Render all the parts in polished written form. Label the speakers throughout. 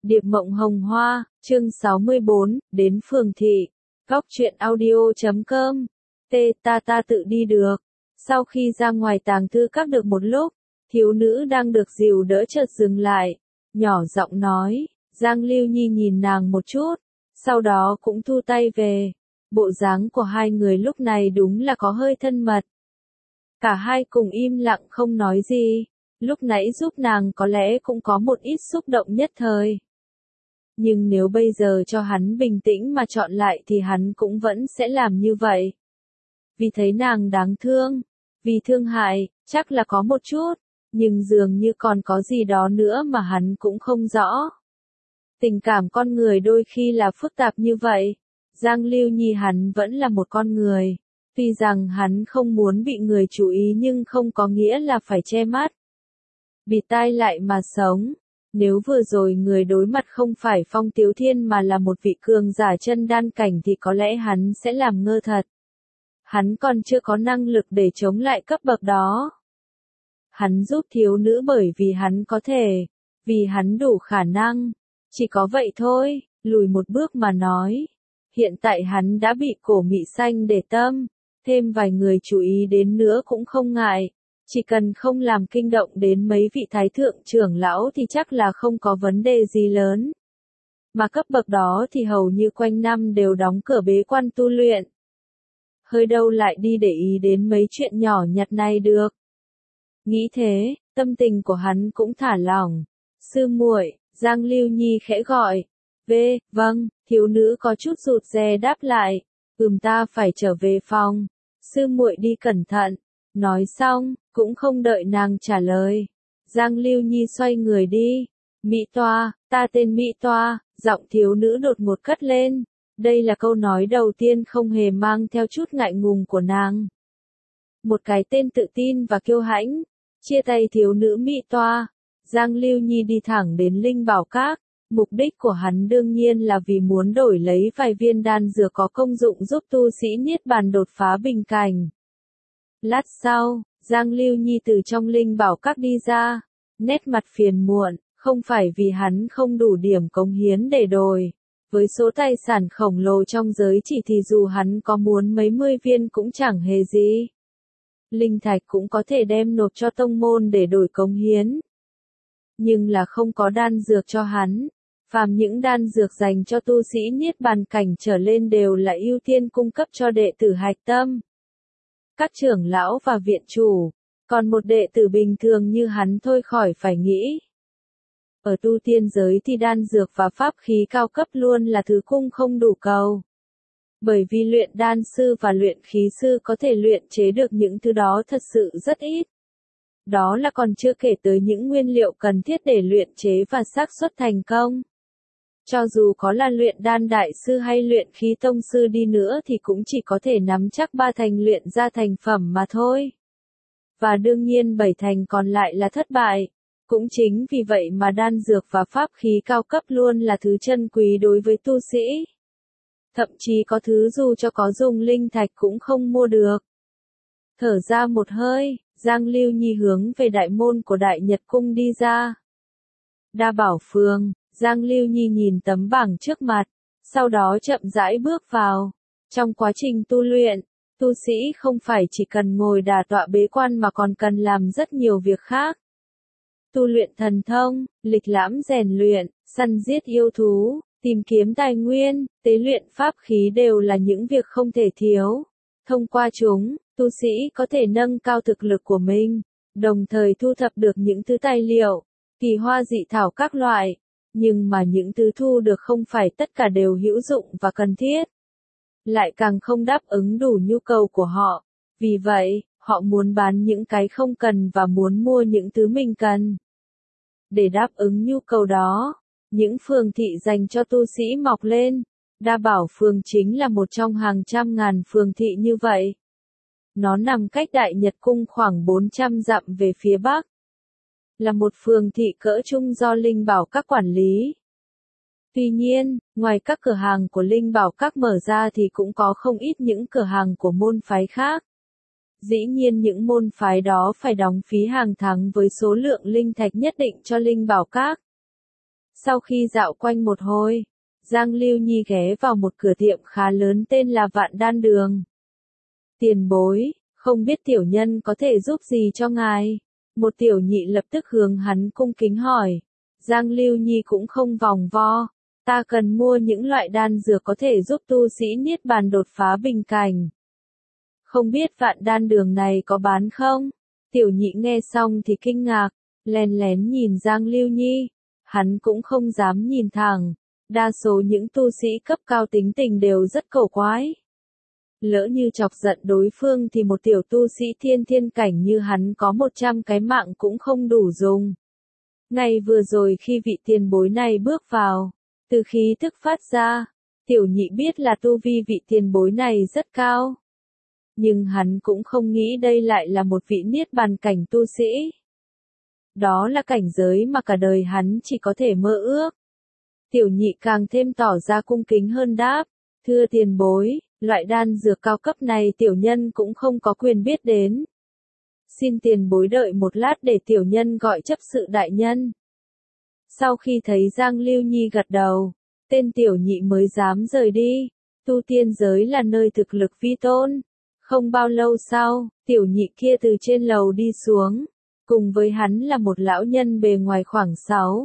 Speaker 1: Điệp Mộng Hồng Hoa, chương 64, đến phường thị. Góc truyện audio.com. Ta tự đi được. Sau khi ra ngoài tàng thư các được một lúc, thiếu nữ đang được dìu đỡ chợt dừng lại, nhỏ giọng nói. Giang Lưu Nhi nhìn nàng một chút, sau đó cũng thu tay về. Bộ dáng của hai người lúc này đúng là có hơi thân mật. Cả hai cùng im lặng không nói gì. Lúc nãy giúp nàng có lẽ cũng có một ít xúc động nhất thời. Nhưng nếu bây giờ cho hắn bình tĩnh mà chọn lại thì hắn cũng vẫn sẽ làm như vậy. Vì thấy nàng đáng thương, vì thương hại, chắc là có một chút, nhưng dường như còn có gì đó nữa mà hắn cũng không rõ. Tình cảm con người đôi khi là phức tạp như vậy. Giang Lưu Nhi hắn vẫn là một con người. Tuy rằng hắn không muốn bị người chú ý nhưng không có nghĩa là phải che mắt. Bịt tai lại mà sống. Nếu vừa rồi người đối mặt không phải Phong Tiếu Thiên mà là một vị cường giả chân đan cảnh thì có lẽ hắn sẽ làm ngơ thật. Hắn còn chưa có năng lực để chống lại cấp bậc đó. Hắn giúp thiếu nữ bởi vì hắn có thể, vì hắn đủ khả năng. Chỉ có vậy thôi, lùi một bước mà nói. Hiện tại hắn đã bị cổ mị xanh để tâm, thêm vài người chú ý đến nữa cũng không ngại. Chỉ cần không làm kinh động đến mấy vị thái thượng trưởng lão thì chắc là không có vấn đề gì lớn. Mà cấp bậc đó thì hầu như quanh năm đều đóng cửa bế quan tu luyện. Hơi đâu lại đi để ý đến mấy chuyện nhỏ nhặt này được. Nghĩ thế, tâm tình của hắn cũng thả lỏng. Sư muội, Giang Lưu Nhi khẽ gọi. Vâng, thiếu nữ có chút rụt rè đáp lại. Ta phải trở về phòng. Sư muội đi cẩn thận. Nói xong, cũng không đợi nàng trả lời. Giang Lưu Nhi xoay người đi. Mỹ Toa, ta tên Mỹ Toa, giọng thiếu nữ đột ngột cất lên. Đây là câu nói đầu tiên không hề mang theo chút ngại ngùng của nàng. Một cái tên tự tin và kiêu hãnh. Chia tay thiếu nữ Mỹ Toa. Giang Lưu Nhi đi thẳng đến Linh Bảo Các. Mục đích của hắn đương nhiên là vì muốn đổi lấy vài viên đan dược có công dụng giúp tu sĩ niết bàn đột phá bình cảnh. Lát sau, Giang Lưu Nhi từ trong Linh Bảo Các đi ra, nét mặt phiền muộn, không phải vì hắn không đủ điểm cống hiến để đổi. Với số tài sản khổng lồ trong giới chỉ thì dù hắn có muốn mấy mươi viên cũng chẳng hề gì. Linh thạch cũng có thể đem nộp cho tông môn để đổi cống hiến. Nhưng là không có đan dược cho hắn. Phàm những đan dược dành cho tu sĩ niết bàn cảnh trở lên đều là ưu tiên cung cấp cho đệ tử hạch tâm. Các trưởng lão và viện chủ, còn một đệ tử bình thường như hắn thôi khỏi phải nghĩ. Ở tu tiên giới thì đan dược và pháp khí cao cấp luôn là thứ cung không đủ cầu. Bởi vì luyện đan sư và luyện khí sư có thể luyện chế được những thứ đó thật sự rất ít. Đó là còn chưa kể tới những nguyên liệu cần thiết để luyện chế và xác suất thành công. Cho dù có là luyện đan đại sư hay luyện khí tông sư đi nữa thì cũng chỉ có thể nắm chắc 3 thành luyện ra thành phẩm mà thôi. Và đương nhiên 7 thành còn lại là thất bại. Cũng chính vì vậy mà đan dược và pháp khí cao cấp luôn là thứ chân quý đối với tu sĩ. Thậm chí có thứ dù cho có dùng linh thạch cũng không mua được. Thở ra một hơi, Giang Lưu Nhi hướng về đại môn của Đại Nhật Cung đi ra. Đa Bảo Phường. Giang Lưu Nhi nhìn tấm bảng trước mặt, sau đó chậm rãi bước vào. Trong quá trình tu luyện, tu sĩ không phải chỉ cần ngồi đả tọa bế quan mà còn cần làm rất nhiều việc khác. Tu luyện thần thông, lịch lãm rèn luyện, săn giết yêu thú, tìm kiếm tài nguyên, tế luyện pháp khí đều là những việc không thể thiếu. Thông qua chúng, tu sĩ có thể nâng cao thực lực của mình, đồng thời thu thập được những thứ tài liệu, kỳ hoa dị thảo các loại. Nhưng mà những thứ thu được không phải tất cả đều hữu dụng và cần thiết. Lại càng không đáp ứng đủ nhu cầu của họ. Vì vậy, họ muốn bán những cái không cần và muốn mua những thứ mình cần. Để đáp ứng nhu cầu đó, những phường thị dành cho tu sĩ mọc lên. Đa Bảo Phường chính là một trong hàng trăm ngàn phường thị như vậy. Nó nằm cách Đại Nhật Cung khoảng 400 dặm về phía bắc. Là một phường thị cỡ trung do Linh Bảo Các quản lý. Tuy nhiên, ngoài các cửa hàng của Linh Bảo Các mở ra thì cũng có không ít những cửa hàng của môn phái khác. Dĩ nhiên những môn phái đó phải đóng phí hàng tháng với số lượng linh thạch nhất định cho Linh Bảo Các. Sau khi dạo quanh một hồi, Giang Lưu Nhi ghé vào một cửa tiệm khá lớn tên là Vạn Đan Đường. Tiền bối, không biết tiểu nhân có thể giúp gì cho ngài? Một tiểu nhị lập tức hướng hắn cung kính hỏi. Giang Lưu Nhi cũng không vòng vo. Ta cần mua những loại đan dược có thể giúp tu sĩ niết bàn đột phá bình cảnh. Không biết Vạn Đan Đường này có bán không? Tiểu nhị nghe xong thì kinh ngạc, lén lén nhìn Giang Lưu Nhi. Hắn cũng không dám nhìn thẳng. Đa số những tu sĩ cấp cao tính tình đều rất cổ quái. Lỡ như chọc giận đối phương thì một tiểu tu sĩ thiên cảnh như hắn có 100 cái mạng cũng không đủ dùng. Ngày vừa rồi khi vị tiền bối này bước vào, từ khí thức phát ra, tiểu nhị biết là tu vi vị tiền bối này rất cao. Nhưng hắn cũng không nghĩ đây lại là một vị niết bàn cảnh tu sĩ. Đó là cảnh giới mà cả đời hắn chỉ có thể mơ ước. Tiểu nhị càng thêm tỏ ra cung kính hơn đáp, thưa tiền bối, loại đan dược cao cấp này tiểu nhân cũng không có quyền biết đến. Xin tiền bối đợi một lát để tiểu nhân gọi chấp sự đại nhân. Sau khi thấy Giang Lưu Nhi gật đầu, tên tiểu nhị mới dám rời đi. Tu tiên giới là nơi thực lực vi tôn. Không bao lâu sau, tiểu nhị kia từ trên lầu đi xuống. Cùng với hắn là một lão nhân bề ngoài khoảng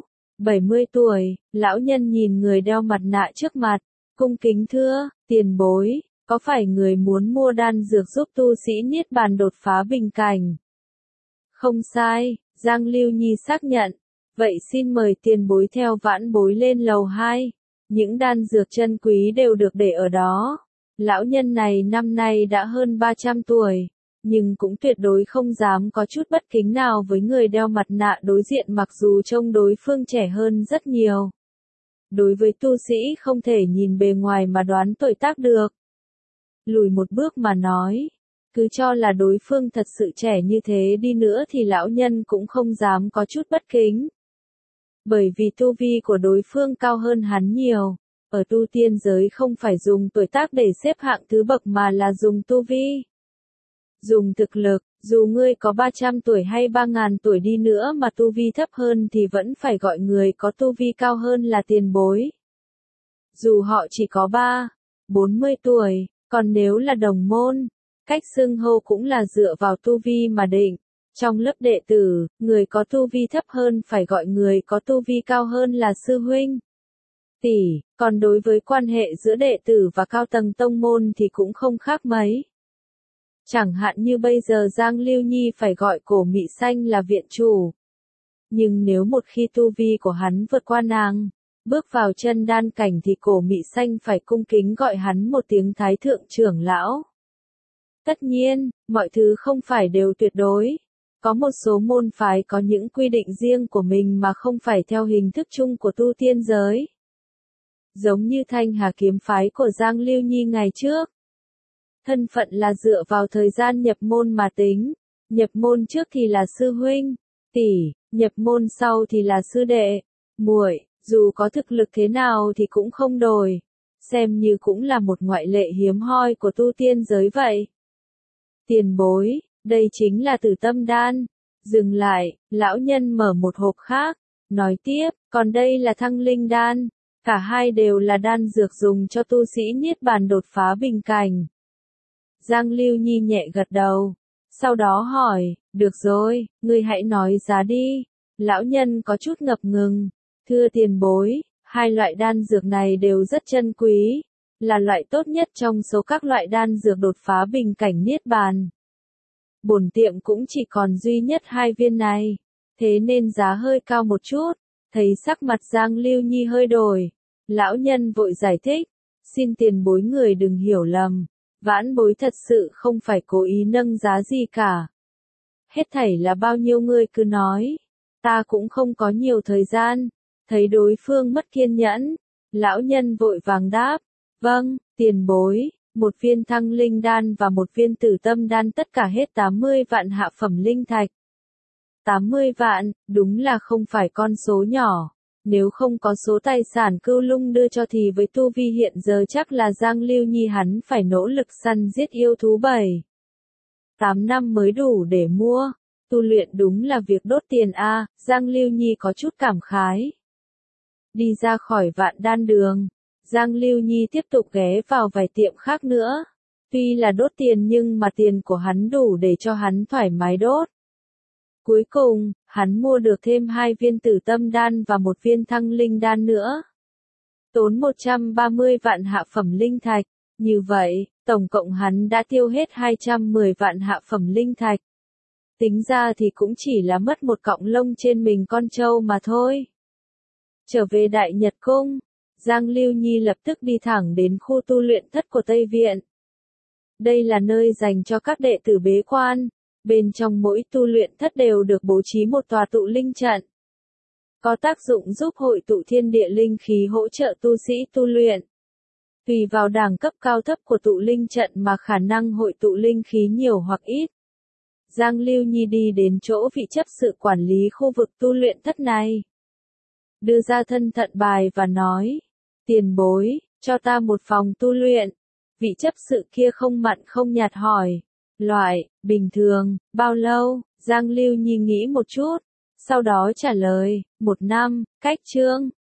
Speaker 1: 70 tuổi. Lão nhân nhìn người đeo mặt nạ trước mặt, cung kính thưa, tiền bối, có phải người muốn mua đan dược giúp tu sĩ niết bàn đột phá bình cảnh? Không sai, Giang Lưu Nhi xác nhận. Vậy xin mời tiền bối theo vãn bối lên lầu 2. Những đan dược chân quý đều được để ở đó. Lão nhân này năm nay đã hơn 300 tuổi, nhưng cũng tuyệt đối không dám có chút bất kính nào với người đeo mặt nạ đối diện mặc dù trông đối phương trẻ hơn rất nhiều. Đối với tu sĩ không thể nhìn bề ngoài mà đoán tuổi tác được. Lùi một bước mà nói, cứ cho là đối phương thật sự trẻ như thế đi nữa thì lão nhân cũng không dám có chút bất kính. Bởi vì tu vi của đối phương cao hơn hắn nhiều. Ở tu tiên giới không phải dùng tuổi tác để xếp hạng thứ bậc mà là dùng tu vi. Dùng thực lực, dù ngươi có 300 tuổi hay 3.000 tuổi đi nữa mà tu vi thấp hơn thì vẫn phải gọi người có tu vi cao hơn là tiền bối. Dù họ chỉ có 40 tuổi, còn nếu là đồng môn, cách xưng hô cũng là dựa vào tu vi mà định. Trong lớp đệ tử, người có tu vi thấp hơn phải gọi người có tu vi cao hơn là sư huynh, tỷ, còn đối với quan hệ giữa đệ tử và cao tầng tông môn thì cũng không khác mấy. Chẳng hạn như bây giờ Giang Lưu Nhi phải gọi Cổ Mị Xanh là viện chủ. Nhưng nếu một khi tu vi của hắn vượt qua nàng, bước vào chân đan cảnh thì Cổ Mị Xanh phải cung kính gọi hắn một tiếng Thái Thượng trưởng lão. Tất nhiên, mọi thứ không phải đều tuyệt đối. Có một số môn phái có những quy định riêng của mình mà không phải theo hình thức chung của tu tiên giới. Giống như Thanh Hà kiếm phái của Giang Lưu Nhi ngày trước. Thân phận là dựa vào thời gian nhập môn mà tính. Nhập môn trước thì là sư huynh, tỷ, nhập môn sau thì là sư đệ, muội, dù có thực lực thế nào thì cũng không đổi. Xem như cũng là một ngoại lệ hiếm hoi của tu tiên giới vậy. Tiền bối, đây chính là Tử Tâm Đan. Dừng lại, lão nhân mở một hộp khác, nói tiếp, còn đây là Thăng Linh Đan. Cả hai đều là đan dược dùng cho tu sĩ niết bàn đột phá bình cảnh. Giang Lưu Nhi nhẹ gật đầu. Sau đó hỏi, được rồi, ngươi hãy nói giá đi. Lão nhân có chút ngập ngừng. Thưa tiền bối, hai loại đan dược này đều rất chân quý. Là loại tốt nhất trong số các loại đan dược đột phá bình cảnh niết bàn. Bổn tiệm cũng chỉ còn duy nhất hai viên này. Thế nên giá hơi cao một chút. Thấy sắc mặt Giang Lưu Nhi hơi đổi. Lão nhân vội giải thích. Xin tiền bối người đừng hiểu lầm. Vãn bối thật sự không phải cố ý nâng giá gì cả. Hết thảy là bao nhiêu ngươi cứ nói. Ta cũng không có nhiều thời gian. Thấy đối phương mất kiên nhẫn. Lão nhân vội vàng đáp. Vâng, tiền bối. Một viên Thăng Linh Đan và một viên Tử Tâm Đan tất cả hết 80 vạn hạ phẩm linh thạch. 80 vạn, đúng là không phải con số nhỏ. Nếu không có số tài sản Cưu Lung đưa cho thì với tu vi hiện giờ chắc là Giang Lưu Nhi hắn phải nỗ lực săn giết yêu thú 8 năm mới đủ để mua. Tu luyện đúng là việc đốt tiền a. Giang Lưu Nhi có chút cảm khái. Đi ra khỏi Vạn Đan Đường, Giang Lưu Nhi tiếp tục ghé vào vài tiệm khác nữa. Tuy là đốt tiền nhưng mà tiền của hắn đủ để cho hắn thoải mái đốt. Cuối cùng, hắn mua được thêm 2 viên Tử Tâm Đan và 1 viên Thăng Linh Đan nữa. Tốn 130 vạn hạ phẩm linh thạch. Như vậy, tổng cộng hắn đã tiêu hết 210 vạn hạ phẩm linh thạch. Tính ra thì cũng chỉ là mất một cọng lông trên mình con trâu mà thôi. Trở về Đại Nhật Cung, Giang Lưu Nhi lập tức đi thẳng đến khu tu luyện thất của Tây Viện. Đây là nơi dành cho các đệ tử bế quan. Bên trong mỗi tu luyện thất đều được bố trí một tòa tụ linh trận. Có tác dụng giúp hội tụ thiên địa linh khí hỗ trợ tu sĩ tu luyện. Tùy vào đẳng cấp cao thấp của tụ linh trận mà khả năng hội tụ linh khí nhiều hoặc ít. Giang Lưu Nhi đi đến chỗ vị chấp sự quản lý khu vực tu luyện thất này. Đưa ra thân phận bài và nói, tiền bối, cho ta một phòng tu luyện. Vị chấp sự kia không mặn không nhạt hỏi, loại, bình thường, bao lâu? Giang Lưu Nhi nghĩ một chút, sau đó trả lời, 1 năm, cách chương.